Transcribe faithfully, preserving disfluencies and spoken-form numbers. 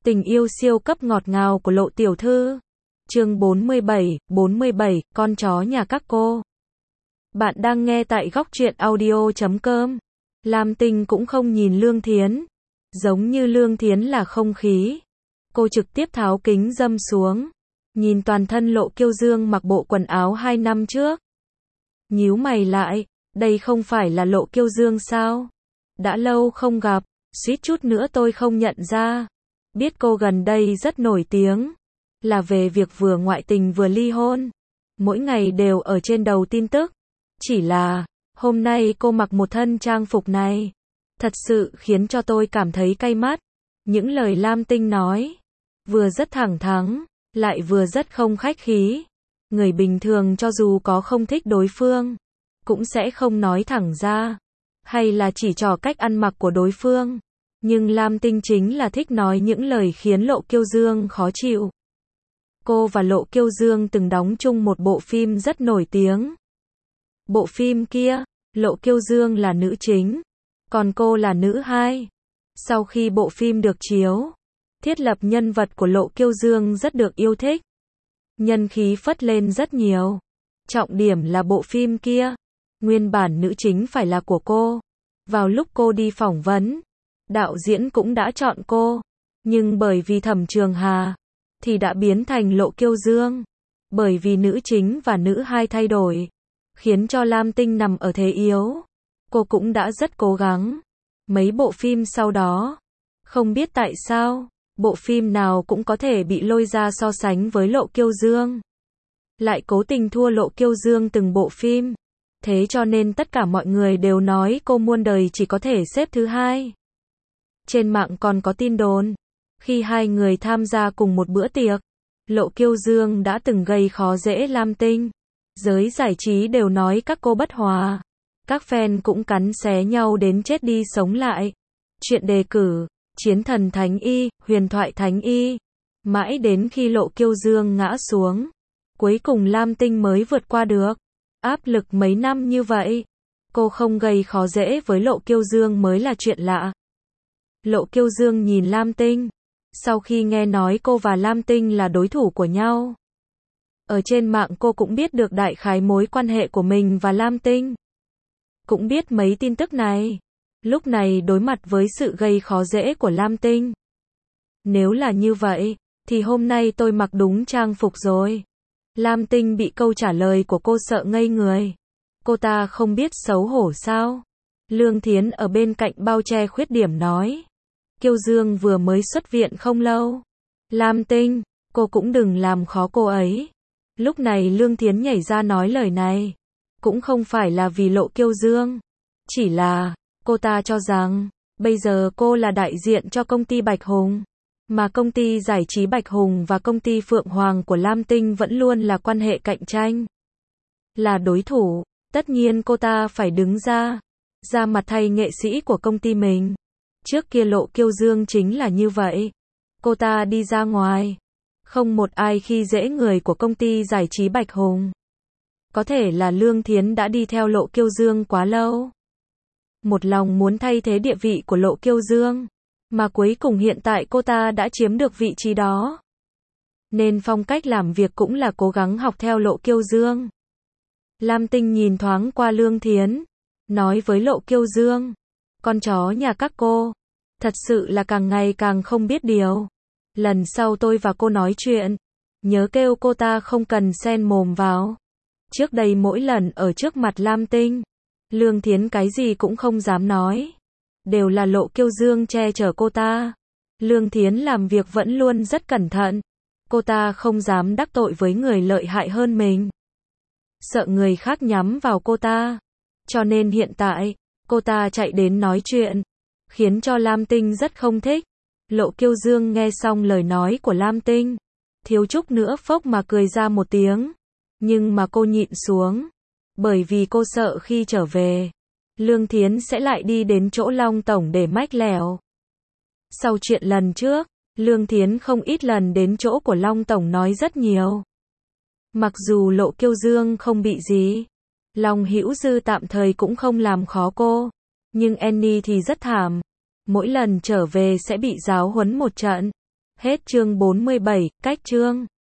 Tình yêu siêu cấp ngọt ngào của Lộ tiểu thư. Chương bốn mươi bảy, bốn mươi bảy, con chó nhà các cô. Bạn đang nghe tại góc truyện audio chấm com. Lam Tinh cũng không nhìn Lương Thiến. Giống như Lương Thiến là không khí. Cô trực tiếp tháo kính dâm xuống. Nhìn toàn thân Lộ Kiêu Dương mặc bộ quần áo hai năm trước. Nhíu mày lại, đây không phải là Lộ Kiêu Dương sao? Đã lâu không gặp, suýt chút nữa tôi không nhận ra. Biết cô gần đây rất nổi tiếng, là về việc vừa ngoại tình vừa ly hôn. Mỗi ngày đều ở trên đầu tin tức. Chỉ là, hôm nay cô mặc một thân trang phục này, thật sự khiến cho tôi cảm thấy cay mắt. Những lời Lam Tinh nói, vừa rất thẳng thắn, lại vừa rất không khách khí. Người bình thường cho dù có không thích đối phương, cũng sẽ không nói thẳng ra, hay là chỉ trỏ cách ăn mặc của đối phương. Nhưng Lam Tinh chính là thích nói những lời khiến Lộ Kiêu Dương khó chịu. Cô và Lộ Kiêu Dương từng đóng chung một bộ phim rất nổi tiếng. Bộ phim kia, Lộ Kiêu Dương là nữ chính, còn cô là nữ hai. Sau khi bộ phim được chiếu, thiết lập nhân vật của Lộ Kiêu Dương rất được yêu thích. Nhân khí phất lên rất nhiều. Trọng điểm là bộ phim kia, nguyên bản nữ chính phải là của cô. Vào lúc cô đi phỏng vấn, đạo diễn cũng đã chọn cô, nhưng bởi vì Thẩm Trường Hà, thì đã biến thành Lộ Kiêu Dương. Bởi vì nữ chính và nữ hai thay đổi, khiến cho Lam Tinh nằm ở thế yếu. Cô cũng đã rất cố gắng. Mấy bộ phim sau đó, không biết tại sao, bộ phim nào cũng có thể bị lôi ra so sánh với Lộ Kiêu Dương. Lại cố tình thua Lộ Kiêu Dương từng bộ phim. Thế cho nên tất cả mọi người đều nói cô muôn đời chỉ có thể xếp thứ hai. Trên mạng còn có tin đồn, khi hai người tham gia cùng một bữa tiệc, Lộ Kiêu Dương đã từng gây khó dễ Lam Tinh. Giới giải trí đều nói các cô bất hòa. Các fan cũng cắn xé nhau đến chết đi sống lại. Chuyện đề cử, Chiến Thần Thánh Y, Huyền Thoại Thánh Y. Mãi đến khi Lộ Kiêu Dương ngã xuống, cuối cùng Lam Tinh mới vượt qua được. Áp lực mấy năm như vậy, cô không gây khó dễ với Lộ Kiêu Dương mới là chuyện lạ. Lộ Kiêu Dương nhìn Lam Tinh. Sau khi nghe nói cô và Lam Tinh là đối thủ của nhau, ở trên mạng cô cũng biết được đại khái mối quan hệ của mình và Lam Tinh. Cũng biết mấy tin tức này. Lúc này đối mặt với sự gây khó dễ của Lam Tinh. Nếu là như vậy, thì hôm nay tôi mặc đúng trang phục rồi. Lam Tinh bị câu trả lời của cô sợ ngây người. Cô ta không biết xấu hổ sao? Lương Thiến ở bên cạnh bao che khuyết điểm nói. Kiêu Dương vừa mới xuất viện không lâu. Lam Tinh, cô cũng đừng làm khó cô ấy. Lúc này Lương Thiến nhảy ra nói lời này. Cũng không phải là vì Lộ Kiêu Dương. Chỉ là, cô ta cho rằng, bây giờ cô là đại diện cho công ty Bạch Hùng. Mà công ty giải trí Bạch Hùng và công ty Phượng Hoàng của Lam Tinh vẫn luôn là quan hệ cạnh tranh. Là đối thủ, tất nhiên cô ta phải đứng ra, ra mặt thay nghệ sĩ của công ty mình. Trước kia Lộ Kiêu Dương chính là như vậy. Cô ta đi ra ngoài, không một ai khi dễ người của công ty giải trí Bạch Hùng. Có thể là Lương Thiến đã đi theo Lộ Kiêu Dương quá lâu. Một lòng muốn thay thế địa vị của Lộ Kiêu Dương. Mà cuối cùng hiện tại cô ta đã chiếm được vị trí đó. Nên phong cách làm việc cũng là cố gắng học theo Lộ Kiêu Dương. Lam Tinh nhìn thoáng qua Lương Thiến, nói với Lộ Kiêu Dương. Con chó nhà các cô, thật sự là càng ngày càng không biết điều. Lần sau tôi và cô nói chuyện, nhớ kêu cô ta không cần xen mồm vào. Trước đây mỗi lần ở trước mặt Lam Tinh, Lương Thiến cái gì cũng không dám nói. Đều là Lộ Kiêu Dương che chở cô ta. Lương Thiến làm việc vẫn luôn rất cẩn thận. Cô ta không dám đắc tội với người lợi hại hơn mình. Sợ người khác nhắm vào cô ta. Cho nên hiện tại, cô ta chạy đến nói chuyện, khiến cho Lam Tinh rất không thích. Lộ Kiêu Dương nghe xong lời nói của Lam Tinh, thiếu chút nữa phốc mà cười ra một tiếng. Nhưng mà cô nhịn xuống. Bởi vì cô sợ khi trở về, Lương Thiến sẽ lại đi đến chỗ Long Tổng để mách lẻo. Sau chuyện lần trước, Lương Thiến không ít lần đến chỗ của Long Tổng nói rất nhiều. Mặc dù Lộ Kiêu Dương không bị gì, Long Hữu Dư tạm thời cũng không làm khó cô, nhưng Annie thì rất thảm. Mỗi lần trở về sẽ bị giáo huấn một trận. Hết chương bốn mươi bảy, cách chương